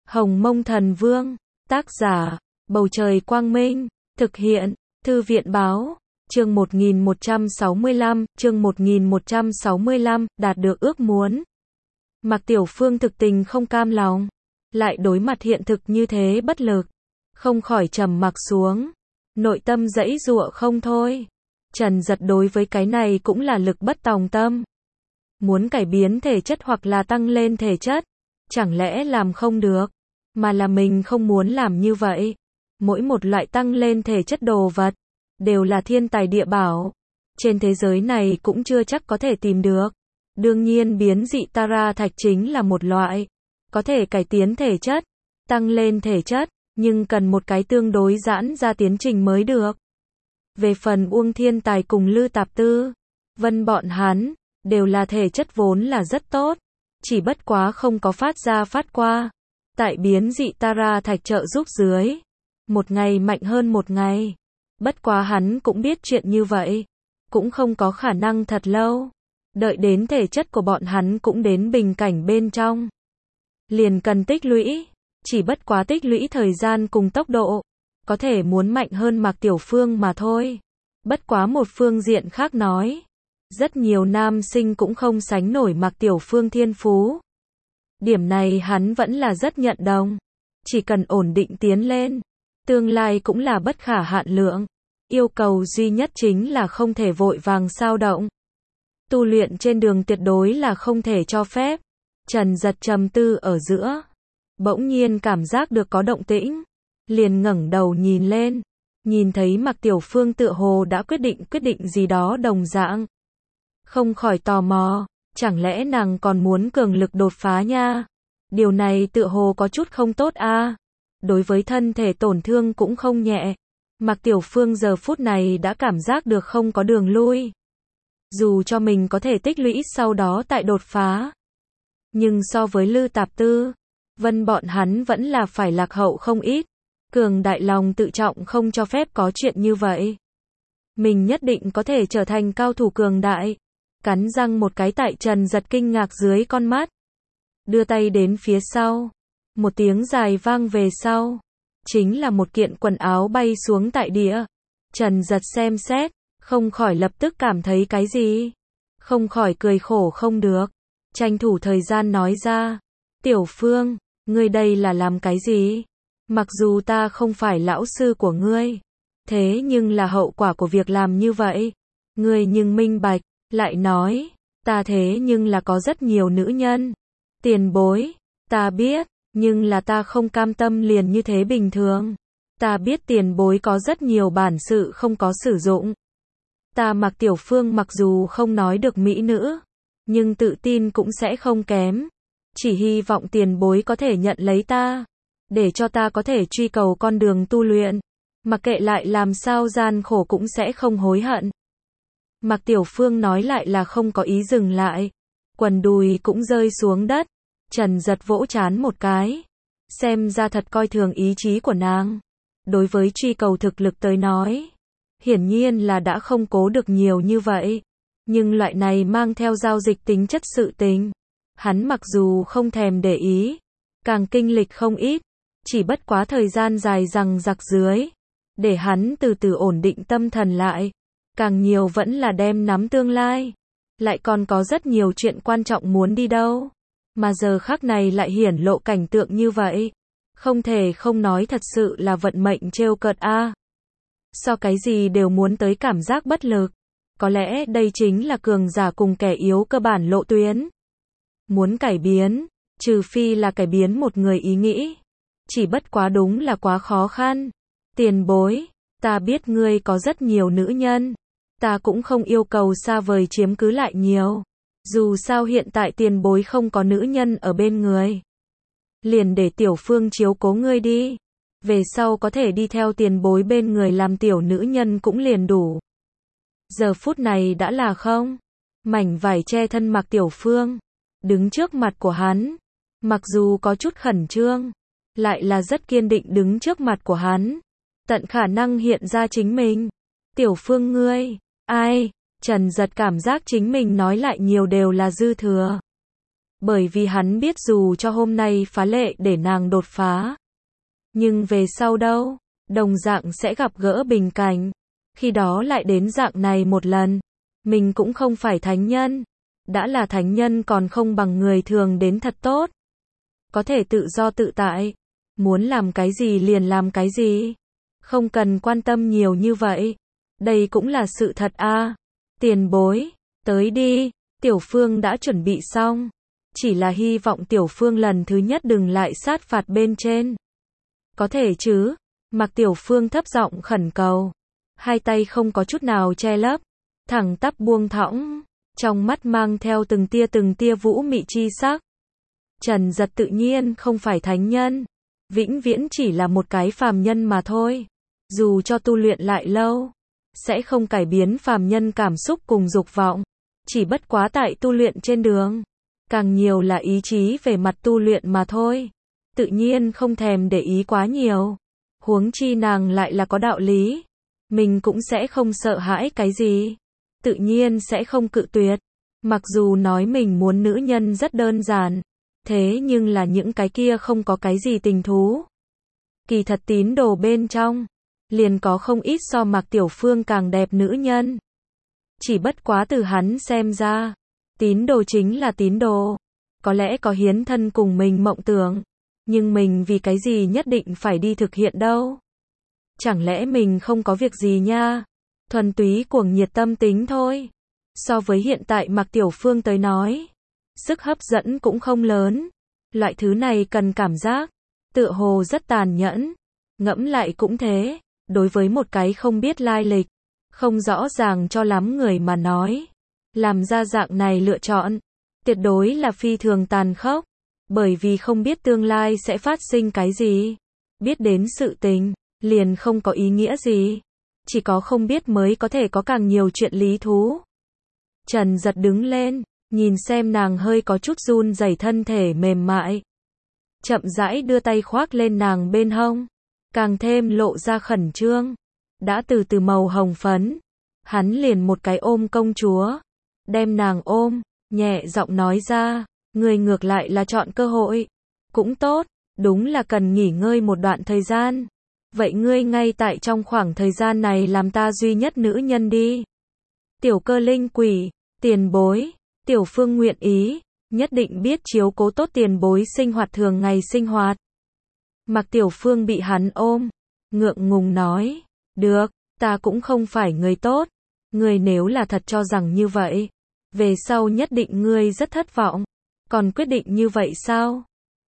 Hồng Mông Thần Vương, tác giả, Bầu Trời Quang Minh, thực hiện, Thư viện Báo, chương 1165, đạt được ước muốn. Mạc Tiểu Phương thực tình không cam lòng, lại đối mặt hiện thực như thế bất lực, không khỏi trầm mặc xuống, nội tâm giãy giụa không thôi. Trần Dật đối với cái này cũng là lực bất tòng tâm. Muốn cải biến thể chất hoặc là tăng lên thể chất, chẳng lẽ làm không được, mà là mình không muốn làm như vậy. Mỗi một loại tăng lên thể chất đồ vật, đều là thiên tài địa bảo. Trên thế giới này cũng chưa chắc có thể tìm được. Đương nhiên biến dị Tara thạch chính là một loại, có thể cải tiến thể chất, tăng lên thể chất, nhưng cần một cái tương đối giãn ra tiến trình mới được. Về phần Uông Thiên Tài cùng Lư Tạp Tư, Vân bọn hắn, đều là thể chất vốn là rất tốt, chỉ bất quá không có phát qua. Tại biến dị Tara thạch trợ giúp dưới, một ngày mạnh hơn một ngày. Bất quá hắn cũng biết chuyện như vậy, cũng không có khả năng thật lâu. Đợi đến thể chất của bọn hắn cũng đến bình cảnh bên trong, liền cần tích lũy, chỉ bất quá tích lũy thời gian cùng tốc độ, có thể muốn mạnh hơn Mạc Tiểu Phương mà thôi. Bất quá một phương diện khác nói, rất nhiều nam sinh cũng không sánh nổi Mạc Tiểu Phương thiên phú. Điểm này hắn vẫn là rất nhận đồng, chỉ cần ổn định tiến lên, tương lai cũng là bất khả hạn lượng. Yêu cầu duy nhất chính là không thể vội vàng xao động. Tu luyện trên đường tuyệt đối là không thể cho phép. Trần Dật trầm tư ở giữa, bỗng nhiên cảm giác được có động tĩnh, liền ngẩng đầu nhìn lên, nhìn thấy Mạc Tiểu Phương tựa hồ đã quyết định gì đó đồng dạng. Không khỏi tò mò, chẳng lẽ nàng còn muốn cường lực đột phá nha? Điều này tựa hồ có chút không tốt a. Đối với thân thể tổn thương cũng không nhẹ. Mạc Tiểu Phương giờ phút này đã cảm giác được không có đường lui. Dù cho mình có thể tích lũy sau đó tại đột phá, nhưng so với Lư Tạp Tư, Vân bọn hắn vẫn là phải lạc hậu không ít. Cường đại lòng tự trọng không cho phép có chuyện như vậy. Mình nhất định có thể trở thành cao thủ cường đại. Cắn răng một cái tại Trần Dật kinh ngạc dưới con mắt. Đưa tay đến phía sau. Một tiếng dài vang về sau. Chính là một kiện quần áo bay xuống tại địa. Trần Dật xem xét, không khỏi lập tức cảm thấy cái gì. Không khỏi cười khổ không được. Tranh thủ thời gian nói ra. Tiểu Phương, ngươi đây là làm cái gì? Mặc dù ta không phải lão sư của ngươi, thế nhưng là hậu quả của việc làm như vậy. Ngươi nhưng minh bạch, lại nói, ta thế nhưng là có rất nhiều nữ nhân. Tiền bối, ta biết, nhưng là ta không cam tâm liền như thế bình thường. Ta biết tiền bối có rất nhiều bản sự không có sử dụng. Ta Mạc Tiểu Phương mặc dù không nói được mỹ nữ, nhưng tự tin cũng sẽ không kém. Chỉ hy vọng tiền bối có thể nhận lấy ta, để cho ta có thể truy cầu con đường tu luyện, mặc kệ lại làm sao gian khổ cũng sẽ không hối hận. Mạc Tiểu Phương nói lại là không có ý dừng lại, quần đùi cũng rơi xuống đất. Trần Dật vỗ trán một cái, xem ra thật coi thường ý chí của nàng. Đối với truy cầu thực lực tới nói, hiển nhiên là đã không cố được nhiều như vậy, nhưng loại này mang theo giao dịch tính chất sự tình, hắn mặc dù không thèm để ý, càng kinh lịch không ít, chỉ bất quá thời gian dài rằng giặc dưới, để hắn từ từ ổn định tâm thần lại, càng nhiều vẫn là đem nắm tương lai, lại còn có rất nhiều chuyện quan trọng muốn đi đâu, mà giờ khắc này lại hiển lộ cảnh tượng như vậy, không thể không nói thật sự là vận mệnh trêu cợt a. So cái gì đều muốn tới cảm giác bất lực, có lẽ đây chính là cường giả cùng kẻ yếu cơ bản lộ tuyến. Muốn cải biến, trừ phi là cải biến một người ý nghĩ, chỉ bất quá đúng là quá khó khăn. Tiền bối, ta biết ngươi có rất nhiều nữ nhân, ta cũng không yêu cầu xa vời chiếm cứ lại nhiều. Dù sao hiện tại tiền bối không có nữ nhân ở bên người, liền để Tiểu Phương chiếu cố ngươi đi. Về sau có thể đi theo tiền bối bên người làm tiểu nữ nhân cũng liền đủ. Giờ phút này đã là không. Mảnh vải che thân Mạc Tiểu Phương, đứng trước mặt của hắn, mặc dù có chút khẩn trương, lại là rất kiên định đứng trước mặt của hắn, tận khả năng hiện ra chính mình. Tiểu Phương ngươi, ai? Trần Dật cảm giác chính mình nói lại nhiều đều là dư thừa. Bởi vì hắn biết dù cho hôm nay phá lệ để nàng đột phá, nhưng về sau đâu, đồng dạng sẽ gặp gỡ bình cảnh. Khi đó lại đến dạng này một lần. Mình cũng không phải thánh nhân. Đã là thánh nhân còn không bằng người thường đến thật tốt. Có thể tự do tự tại. Muốn làm cái gì liền làm cái gì. Không cần quan tâm nhiều như vậy. Đây cũng là sự thật a. Tiền bối, tới đi. Tiểu Phương đã chuẩn bị xong. Chỉ là hy vọng Tiểu Phương lần thứ nhất đừng lại sát phạt bên trên. Có thể chứ? Mạc Tiểu Phương thấp giọng khẩn cầu. Hai tay không có chút nào che lấp. Thẳng tắp buông thõng. Trong mắt mang theo từng tia vũ mị chi sắc. Trần Giật tự nhiên không phải thánh nhân. Vĩnh viễn chỉ là một cái phàm nhân mà thôi. Dù cho tu luyện lại lâu, sẽ không cải biến phàm nhân cảm xúc cùng dục vọng. Chỉ bất quá tại tu luyện trên đường. Càng nhiều là ý chí về mặt tu luyện mà thôi. Tự nhiên không thèm để ý quá nhiều. Huống chi nàng lại là có đạo lý. Mình cũng sẽ không sợ hãi cái gì. Tự nhiên sẽ không cự tuyệt. Mặc dù nói mình muốn nữ nhân rất đơn giản. Thế nhưng là những cái kia không có cái gì tình thú. Kỳ thật tín đồ bên trong. Liền có không ít so Mạc Tiểu Phương càng đẹp nữ nhân. Chỉ bất quá từ hắn xem ra. Tín đồ chính là tín đồ. Có lẽ có hiến thân cùng mình mộng tưởng. Nhưng mình vì cái gì nhất định phải đi thực hiện đâu. Chẳng lẽ mình không có việc gì nha. Thuần túy cuồng nhiệt tâm tính thôi. So với hiện tại Mạc Tiểu Phương tới nói. Sức hấp dẫn cũng không lớn. Loại thứ này cần cảm giác. Tựa hồ rất tàn nhẫn. Ngẫm lại cũng thế. Đối với một cái không biết lai lịch. Không rõ ràng cho lắm người mà nói. Làm ra dạng này lựa chọn. Tuyệt đối là phi thường tàn khốc. Bởi vì không biết tương lai sẽ phát sinh cái gì. Biết đến sự tình, liền không có ý nghĩa gì. Chỉ có không biết mới có thể có càng nhiều chuyện lý thú. Trần Giật đứng lên, nhìn xem nàng hơi có chút run rẩy thân thể mềm mại. Chậm rãi đưa tay khoác lên nàng bên hông. Càng thêm lộ ra khẩn trương. Đã từ màu hồng phấn. Hắn liền một cái ôm công chúa. Đem nàng ôm, nhẹ giọng nói ra. Người ngược lại là chọn cơ hội. Cũng tốt, đúng là cần nghỉ ngơi một đoạn thời gian. Vậy ngươi ngay tại trong khoảng thời gian này làm ta duy nhất nữ nhân đi. Tiểu Cơ Linh quỷ, tiền bối, Tiểu Phương nguyện ý, nhất định biết chiếu cố tốt tiền bối sinh hoạt thường ngày sinh hoạt. Mạc Tiểu Phương bị hắn ôm, ngượng ngùng nói, được, ta cũng không phải người tốt. Ngươi nếu là thật cho rằng như vậy, về sau nhất định ngươi rất thất vọng. Còn quyết định như vậy sao?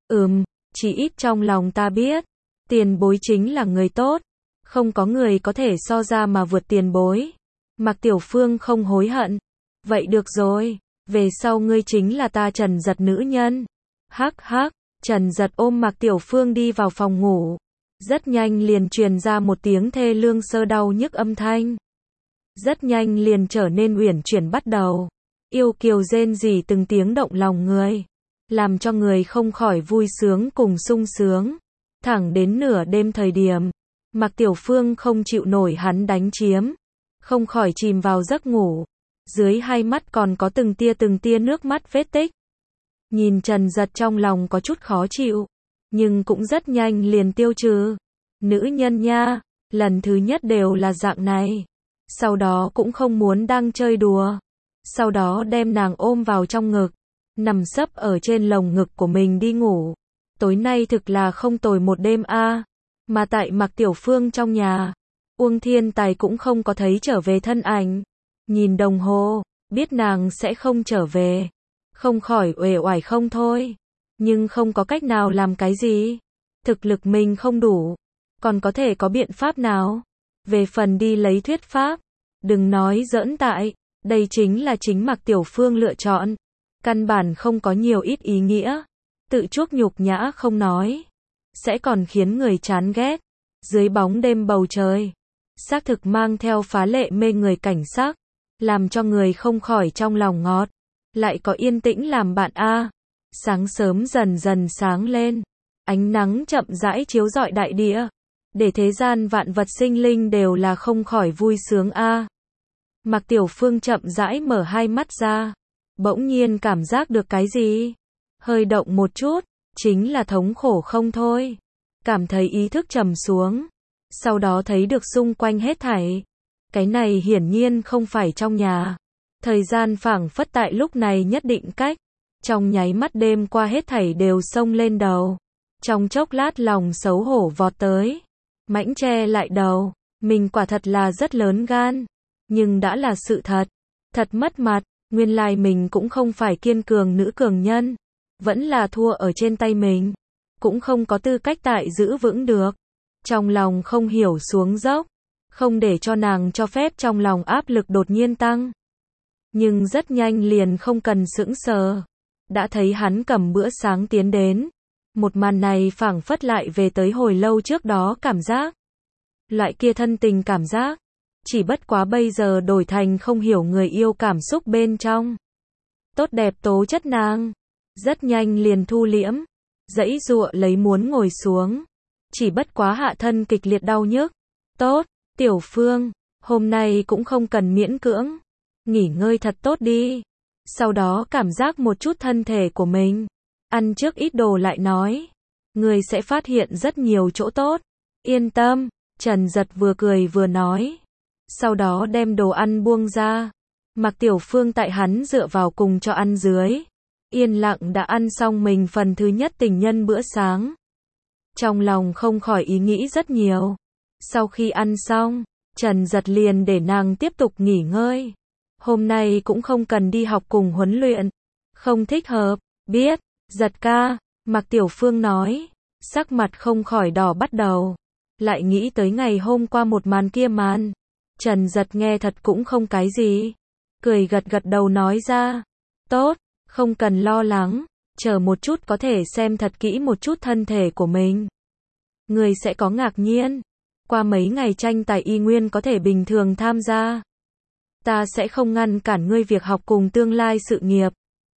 Chỉ ít trong lòng ta biết. Tiền bối chính là người tốt. Không có người có thể so ra mà vượt tiền bối. Mạc Tiểu Phương không hối hận. Vậy được rồi. Về sau ngươi chính là ta Trần Giật nữ nhân. Hắc hắc. Trần Giật ôm Mạc Tiểu Phương đi vào phòng ngủ. Rất nhanh liền truyền ra một tiếng thê lương sơ đau nhức âm thanh. Rất nhanh liền trở nên uyển chuyển bắt đầu. Yêu kiều rên rỉ từng tiếng động lòng người. Làm cho người không khỏi vui sướng cùng sung sướng. Thẳng đến nửa đêm thời điểm. Mạc Tiểu Phương không chịu nổi hắn đánh chiếm. Không khỏi chìm vào giấc ngủ. Dưới hai mắt còn có từng tia nước mắt vết tích. Nhìn Trần Giật trong lòng có chút khó chịu. Nhưng cũng rất nhanh liền tiêu trừ. Nữ nhân nha. Lần thứ nhất đều là dạng này. Sau đó cũng không muốn đang chơi đùa. Sau đó đem nàng ôm vào trong ngực. Nằm sấp ở trên lồng ngực của mình đi ngủ. Tối nay thực là không tồi một đêm a. Mà tại Mạc Tiểu Phương trong nhà. Uông Thiên Tài cũng không có thấy trở về thân ảnh. Nhìn đồng hồ, biết nàng sẽ không trở về. Không khỏi uể oải không thôi. Nhưng không có cách nào làm cái gì. Thực lực mình không đủ. Còn có thể có biện pháp nào? Về phần đi lấy thuyết pháp. Đừng nói giỡn tại. Đây chính là chính Mạc Tiểu Phương lựa chọn. Căn bản không có nhiều ít ý nghĩa. Tự chuốc nhục nhã không nói. Sẽ còn khiến người chán ghét. Dưới bóng đêm bầu trời. Xác thực mang theo phá lệ mê người cảnh sắc. Làm cho người không khỏi trong lòng ngọt. Lại có yên tĩnh làm bạn a. Sáng sớm dần dần sáng lên. Ánh nắng chậm rãi chiếu rọi đại địa. Để thế gian vạn vật sinh linh đều là không khỏi vui sướng a. Mạc Tiểu Phương chậm rãi mở hai mắt ra. Bỗng nhiên cảm giác được cái gì? hơi động một chút, chính là thống khổ không thôi. Cảm thấy ý thức trầm xuống, sau đó thấy được xung quanh hết thảy. Cái này hiển nhiên không phải trong nhà. Thời gian phảng phất tại lúc này nhất định cách. Trong nháy mắt đêm qua hết thảy đều xông lên đầu. Trong chốc lát lòng xấu hổ vọt tới. Mãnh che lại đầu. Mình quả thật là rất lớn gan. Nhưng đã là sự thật. Thật mất mặt. Nguyên lai mình cũng không phải kiên cường nữ cường nhân. Vẫn là thua ở trên tay mình. Cũng không có tư cách tại giữ vững được. Trong lòng không hiểu xuống dốc. Không để cho nàng cho phép trong lòng áp lực đột nhiên tăng. Nhưng rất nhanh liền không cần sững sờ. Đã thấy hắn cầm bữa sáng tiến đến. Một màn này phảng phất lại về tới hồi lâu trước đó cảm giác. Loại kia thân tình cảm giác. Chỉ bất quá bây giờ đổi thành không hiểu người yêu cảm xúc bên trong. Tốt đẹp tố chất nàng. Rất nhanh liền thu liễm. Giãy giụa lấy muốn ngồi xuống. Chỉ bất quá hạ thân kịch liệt đau nhức. Tốt, Tiểu Phương, hôm nay cũng không cần miễn cưỡng. Nghỉ ngơi thật tốt đi. Sau đó cảm giác một chút thân thể của mình. Ăn trước ít đồ lại nói. Người sẽ phát hiện rất nhiều chỗ tốt. Yên tâm, Trần Giật vừa cười vừa nói. Sau đó đem đồ ăn buông ra. Mạc Tiểu Phương tại hắn dựa vào cùng cho ăn dưới. Yên lặng đã ăn xong mình phần thứ nhất tình nhân bữa sáng. Trong lòng không khỏi ý nghĩ rất nhiều. Sau khi ăn xong, Trần Giật liền để nàng tiếp tục nghỉ ngơi. Hôm nay cũng không cần đi học cùng huấn luyện. Không thích hợp, biết, Giật ca, Mạc Tiểu Phương nói. Sắc mặt không khỏi đỏ bắt đầu. Lại nghĩ tới ngày hôm qua một màn kia màn. Trần Giật nghe thật cũng không cái gì. Cười gật gật đầu nói ra. Tốt, không cần lo lắng. Chờ một chút có thể xem thật kỹ một chút thân thể của mình. Người sẽ có ngạc nhiên. Qua mấy ngày tranh tài y nguyên có thể bình thường tham gia. Ta sẽ không ngăn cản ngươi việc học cùng tương lai sự nghiệp.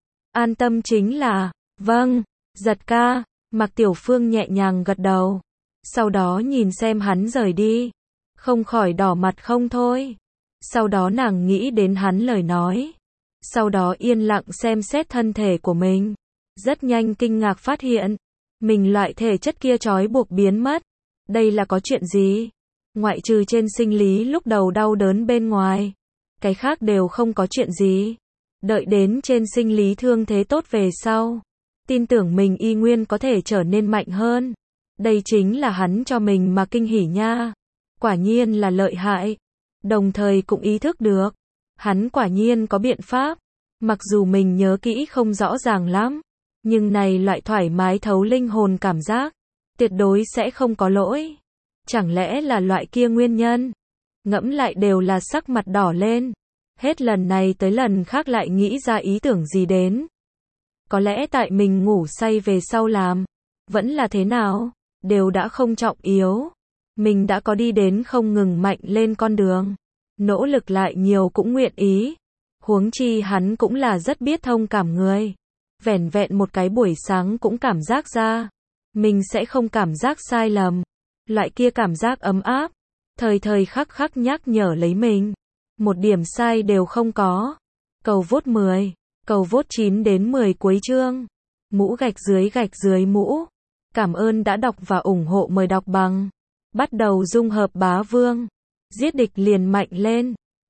An tâm chính là, vâng, Giật ca, Mạc Tiểu Phương nhẹ nhàng gật đầu. Sau đó nhìn xem hắn rời đi. Không khỏi đỏ mặt không thôi. Sau đó nàng nghĩ đến hắn lời nói. Sau đó yên lặng xem xét thân thể của mình. Rất nhanh kinh ngạc phát hiện. Mình loại thể chất kia trói buộc biến mất. Đây là có chuyện gì? Ngoại trừ trên sinh lý lúc đầu đau đớn bên ngoài. Cái khác đều không có chuyện gì. Đợi đến trên sinh lý thương thế tốt về sau. Tin tưởng mình y nguyên có thể trở nên mạnh hơn. Đây chính là hắn cho mình mà kinh hỉ nha. Quả nhiên là lợi hại. Đồng thời cũng ý thức được. Hắn quả nhiên có biện pháp. Mặc dù mình nhớ kỹ không rõ ràng lắm. Nhưng này loại thoải mái thấu linh hồn cảm giác. Tuyệt đối sẽ không có lỗi. Chẳng lẽ là loại kia nguyên nhân? Ngẫm lại đều là sắc mặt đỏ lên. Hết lần này tới lần khác lại nghĩ ra ý tưởng gì đến. Có lẽ tại mình ngủ say về sau làm. Vẫn là thế nào? Đều đã không trọng yếu. Mình đã có đi đến không ngừng mạnh lên con đường. Nỗ lực lại nhiều cũng nguyện ý. Huống chi hắn cũng là rất biết thông cảm người. Vẻn vẹn một cái buổi sáng cũng cảm giác ra. Mình sẽ không cảm giác sai lầm. Loại kia cảm giác ấm áp. Thời thời khắc khắc nhắc nhở lấy mình. Một điểm sai đều không có. Cầu vote 10. Cầu vote 9 đến 10 cuối chương. Mũ gạch dưới mũ. Cảm ơn đã đọc và ủng hộ, mời đọc bằng. Bắt đầu dung hợp bá vương. Giết địch liền mạnh lên.